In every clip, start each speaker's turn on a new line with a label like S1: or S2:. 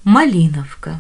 S1: Малиновка.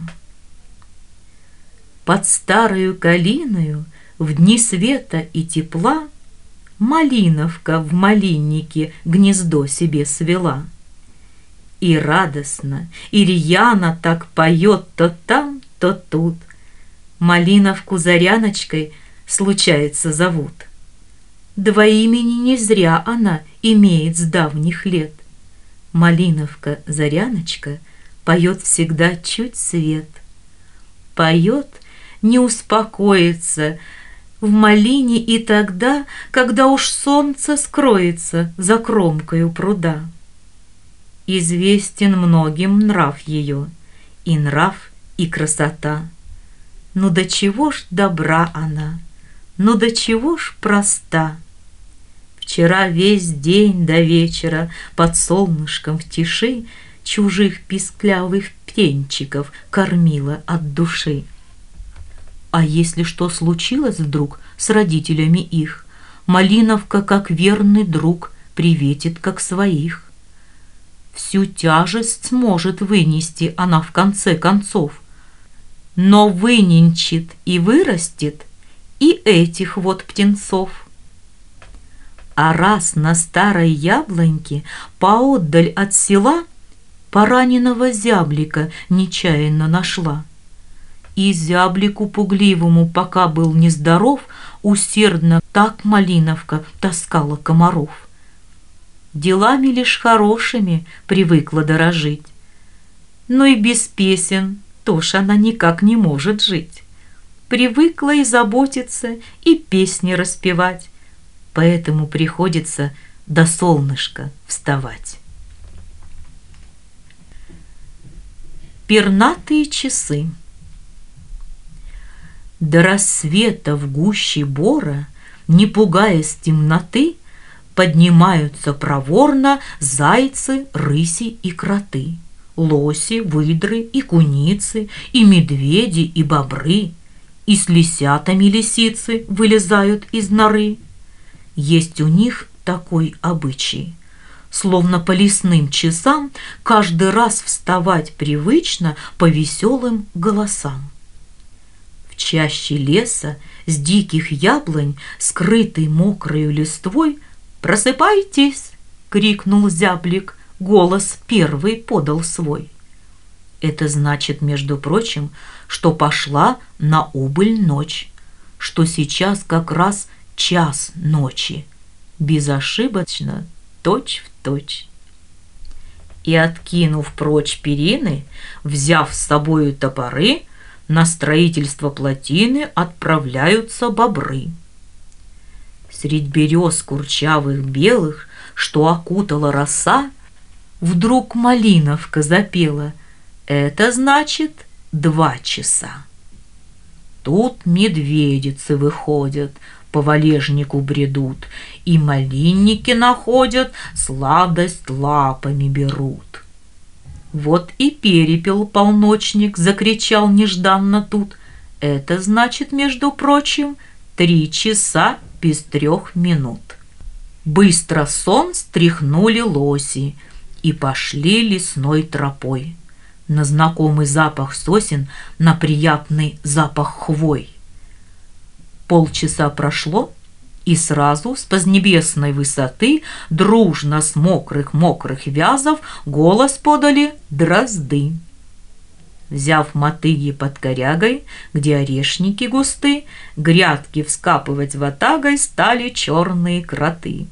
S1: Под старою калиною в дни света и тепла малиновка в малиннике гнездо себе свела. И радостно, и рьяно так поет то там, то тут. Малиновку Заряночкой случается зовут. Два имени не зря она имеет с давних лет. Малиновка Заряночка поет всегда чуть свет. Поет, не успокоится в малине и тогда, когда уж солнце скроется за кромкою пруда. Известен многим нрав ее, и нрав, и красота. Ну до чего ж добра она, ну до чего ж проста. Вчера весь день до вечера под солнышком в тиши чужих писклявых птенчиков кормила от души. А если что случилось вдруг с родителями их, малиновка, как верный друг, приветит как своих. Всю тяжесть сможет вынести она в конце концов, но выненчит и вырастет и этих вот птенцов. А раз на старой яблоньке поотдаль от села пораненного зяблика нечаянно нашла. И зяблику пугливому, пока был нездоров, усердно так малиновка таскала комаров. Делами лишь хорошими привыкла дорожить, но и без песен тоже она никак не может жить. Привыкла и заботиться, и песни распевать, поэтому приходится до солнышка вставать. Пернатые часы. До рассвета в гуще бора, не пугаясь темноты, поднимаются проворно зайцы, рыси и кроты, лоси, выдры и куницы, и медведи, и бобры, и с лисятами лисицы вылезают из норы. Есть у них такой обычай, словно по лесным часам каждый раз вставать привычно по веселым голосам. В чаще леса с диких яблонь, скрытой мокрою листвой, «Просыпайтесь!» — крикнул зяблик, голос первый подал свой. Это значит, между прочим, что пошла на убыль ночь, что сейчас как раз час ночи, безошибочно, точь в точь. И, откинув прочь перины, взяв с собою топоры, на строительство плотины отправляются бобры. Средь берез курчавых белых, что окутала роса, вдруг малиновка запела. Это значит 2 часа. Тут медведицы выходят, по валежнику бредут, и малинники находят, сладость лапами берут. Вот и перепел полночник закричал нежданно тут. Это значит, между прочим, 3 часа без 3 минут. Быстро сон стряхнули лоси и пошли лесной тропой. На знакомый запах сосен, на приятный запах хвой. Полчаса прошло, и сразу с поднебесной высоты дружно с мокрых вязов голос подали дрозды. Взяв мотыги под корягой, где орешники густы, грядки вскапывать ватагой стали черные кроты.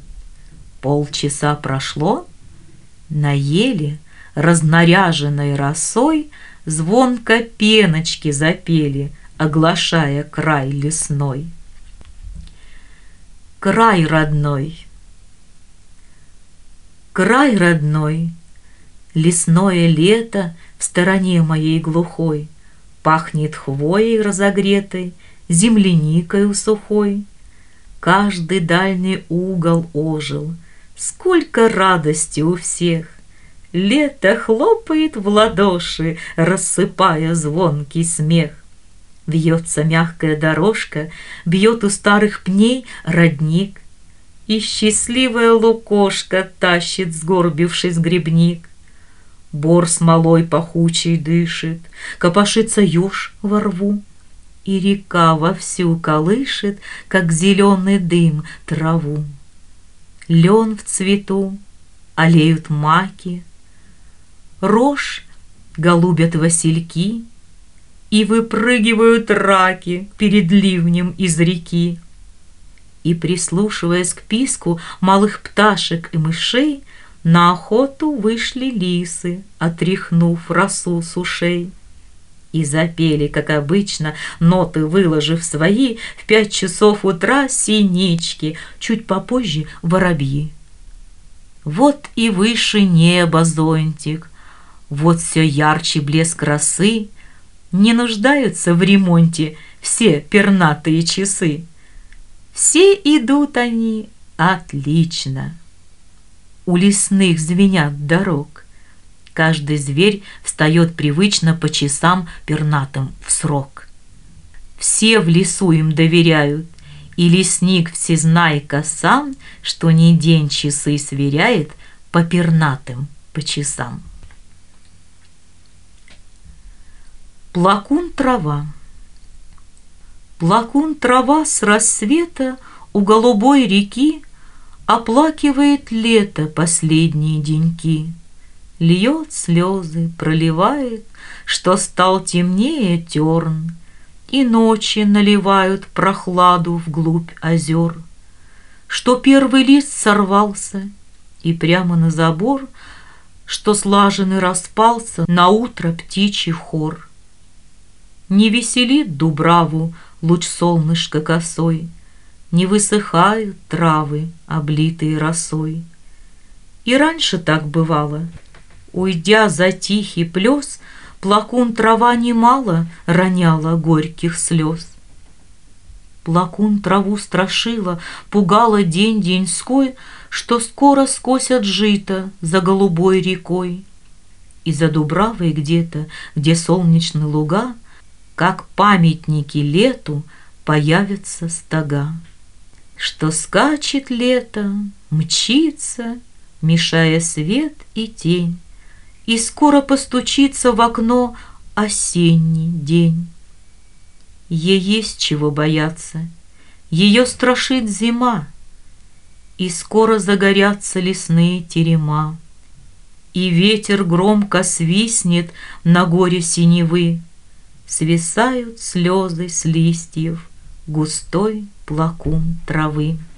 S1: Полчаса прошло, на еле, разнаряженной росой, звонко пеночки запели, оглашая край лесной. Край родной, край родной, лесное лето в стороне моей глухой пахнет хвоей разогретой, земляникою сухой. Каждый дальний угол ожил, сколько радости у всех. Лето хлопает в ладоши, рассыпая звонкий смех. Вьется мягкая дорожка, бьет у старых пней родник, и счастливая лукошка тащит, сгорбившись, грибник. Бор смолой пахучей дышит, копошится еж во рву, и река вовсю колышет, как зеленый дым, траву. Лен в цвету, алеют маки, рожь голубят васильки, и выпрыгивают раки перед ливнем из реки. И, прислушиваясь к писку малых пташек и мышей, на охоту вышли лисы, отряхнув росу с ушей. И запели, как обычно, ноты выложив свои, в 5 часов утра синички, чуть попозже воробьи. Вот и выше неба зонтик, вот все ярче блеск росы, не нуждаются в ремонте все пернатые часы. Все идут они отлично. У лесных звенят дорог. Каждый зверь встает привычно по часам пернатым в срок. Все в лесу им доверяют, и лесник всезнайка сам, что ни день часы сверяет по пернатым по часам. Плакун трава. Плакун трава с рассвета у голубой реки оплакивает лето последние деньки. Льет слезы, проливает, что стал темнее терн, и ночи наливают прохладу вглубь озер, что первый лист сорвался, и прямо на забор, что слаженный распался на утро птичий хор. Не веселит дубраву луч солнышка косой, не высыхают травы, облитые росой. И раньше так бывало. Уйдя за тихий плес, плакун трава немало роняла горьких слез. Плакун траву страшила, пугала день деньской, что скоро скосят жито за голубой рекой. И за дубравой где-то, где солнечные луга, как памятники лету, появятся стога. Что скачет лето, мчится, мешая свет и тень, и скоро постучится в окно осенний день. Ей есть чего бояться, ее страшит зима, и скоро загорятся лесные терема, и ветер громко свистнет на горе синевы, свисают слезы с листьев густой плакун травы.